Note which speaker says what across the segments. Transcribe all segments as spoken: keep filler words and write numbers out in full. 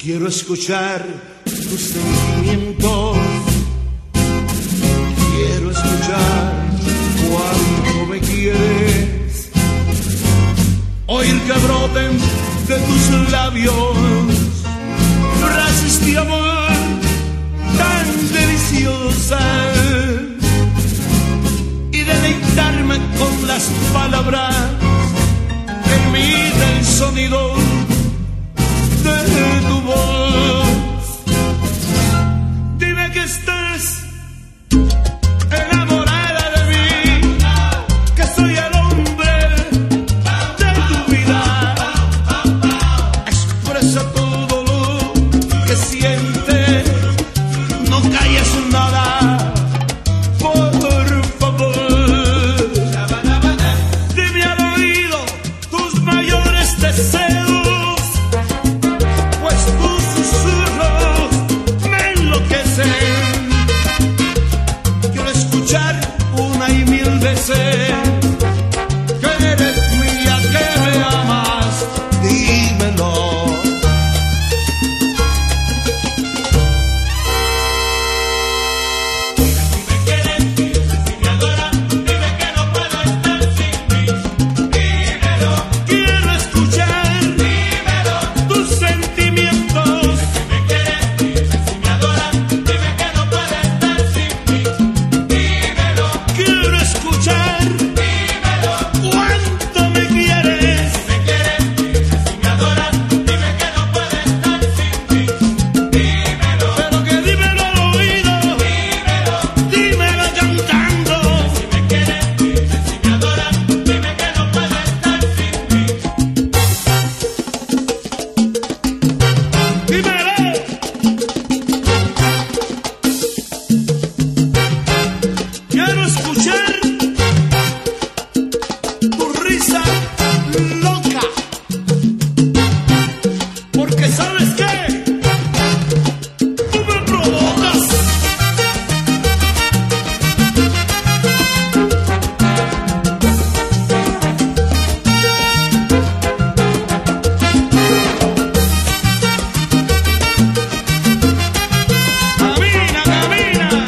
Speaker 1: Quiero escuchar tus sentimientos, quiero escuchar cuánto me quieres, oír que broten de tus labios frases de amor tan deliciosas y deleitarme con las palabras que imita el sonido de tu voz. Dime que estás enamorada de mí, que soy el hombre de tu vida. Expresa todo lo que sientes, no calles nada, por favor. Dime al oído tus mayores deseos, una y mil veces que eres mía, que me amas, dímelo. Dime si me quieres, dime si me adoras, dime que no puedo estar sin mí, dímelo. Quiero escuchar, dímelo, tus sentimientos. Dime si me quieres, dime si me adoras, dime que no puedo estar sin mí. Quiero escuchar, dímelo, cuánto me quieres. Si me quieres, dime si me adoras, dime que no puedes estar sin mí. Dímelo, pero que dímelo al oído, dímelo, dímelo cantando. Si me quieres, dime si me adoras, dime que no puedes estar sin mí. Dímelo. Quiero escuchar tu risa loca, porque ¿sabes qué? Tú me provocas. Camina, camina.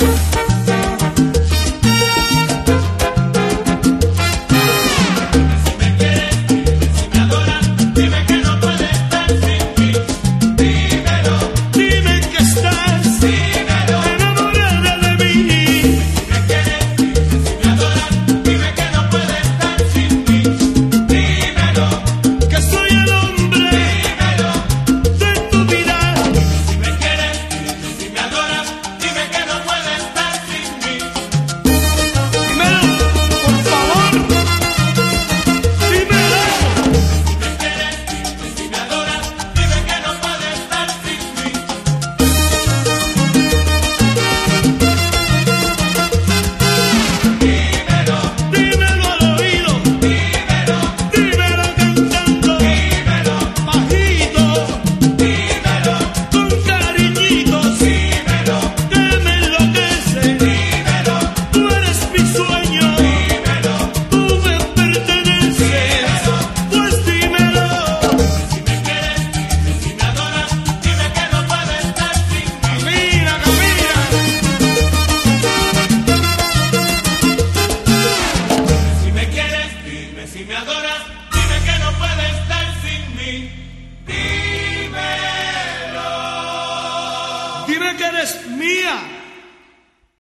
Speaker 1: Dime que no puedes estar sin mí, dímelo. Dime que estás, dímelo, enamorada de mí. Si me quieres, dime si me adoras, dime que no puedes estar sin mí, dímelo. Que soy el hombre, dímelo, de tu vida. Si me quieres, dime si me adoras, dime que no puedes estar sin mí. Dímelo, por favor, dímelo. Si me adoras, dime que no puedes estar sin mí. Dímelo, dímelo al oído, dímelo, dímelo cantando, dímelo, bajito, dímelo, con cariñitos, dímelo, que me enloquece, dímelo, tú eres mi sueño, dímelo, tú me perteneces, pues dímelo. Si me quieres, dime si me adoras, dime que no puedes estar sin mí. Camina, camina. Si me quieres, dime si me adoras, dime que no puedes estar sin mí. Dímelo. Dime que eres mía.